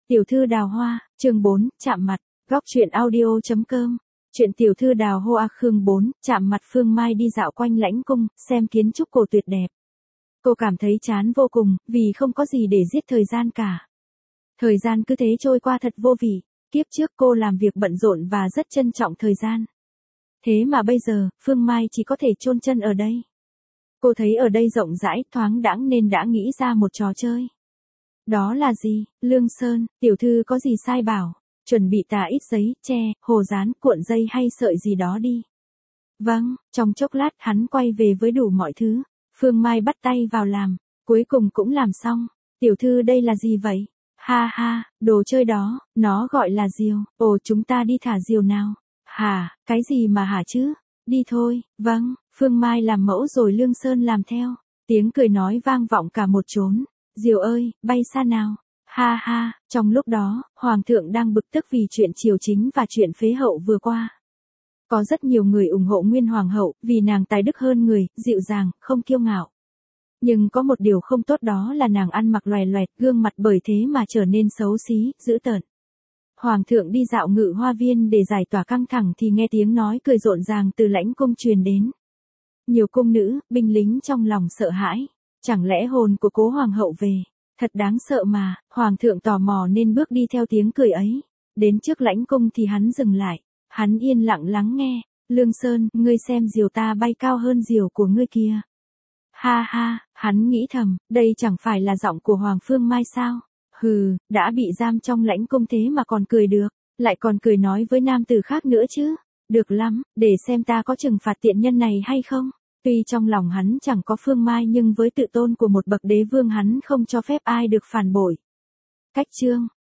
Tiểu thư đào hoa, chương 4, chạm mặt, góc truyện audio.com. Chuyện tiểu thư đào hoa Khương 4, chạm mặt Phương Mai đi dạo quanh lãnh cung, xem kiến trúc cổ tuyệt đẹp. Cô cảm thấy chán vô cùng, vì không có gì để giết thời gian cả. Thời gian cứ thế trôi qua thật vô vị, kiếp trước cô làm việc bận rộn và rất trân trọng thời gian. Thế mà bây giờ, Phương Mai chỉ có thể chôn chân ở đây. Cô thấy ở đây rộng rãi, thoáng đãng nên đã nghĩ ra một trò chơi. Đó là gì? Lương Sơn, tiểu thư có gì sai bảo, chuẩn bị tà ít giấy, tre, hồ dán, cuộn dây hay sợi gì đó đi. Vâng, trong chốc lát hắn quay về với đủ mọi thứ. Phương Mai bắt tay vào làm, cuối cùng cũng làm xong. Tiểu thư đây là gì vậy? Ha ha, đồ chơi đó, nó gọi là diều. Ồ, chúng ta đi thả diều nào. Hả, cái gì mà hả chứ? Đi thôi. Vâng, Phương Mai làm mẫu rồi Lương Sơn làm theo. Tiếng cười nói vang vọng cả một chốn. Diều ơi, bay xa nào. Ha ha, trong lúc đó, Hoàng thượng đang bực tức vì chuyện triều chính và chuyện phế hậu vừa qua. Có rất nhiều người ủng hộ Nguyên Hoàng hậu, vì nàng tài đức hơn người, dịu dàng, không kiêu ngạo. Nhưng có một điều không tốt, đó là nàng ăn mặc loè loẹt, gương mặt bởi thế mà trở nên xấu xí, dữ tợn. Hoàng thượng đi dạo Ngự Hoa Viên để giải tỏa căng thẳng thì nghe tiếng nói cười rộn ràng từ lãnh cung truyền đến. Nhiều cung nữ, binh lính trong lòng sợ hãi. Chẳng lẽ hồn của cố hoàng hậu về? Thật đáng sợ mà. Hoàng thượng tò mò nên bước đi theo tiếng cười ấy. Đến trước lãnh cung thì hắn dừng lại. Hắn yên lặng lắng nghe. Lương Sơn, ngươi xem diều ta bay cao hơn diều của ngươi kia. Ha ha, hắn nghĩ thầm, đây chẳng phải là giọng của Hoàng Phương Mai sao? Hừ, đã bị giam trong lãnh cung thế mà còn cười được, lại còn cười nói với nam tử khác nữa chứ. Được lắm, để xem ta có trừng phạt tiện nhân này hay không. Tuy trong lòng hắn chẳng có Phương Mai nhưng với tự tôn của một bậc đế vương hắn không cho phép ai được phản bội. Cách chương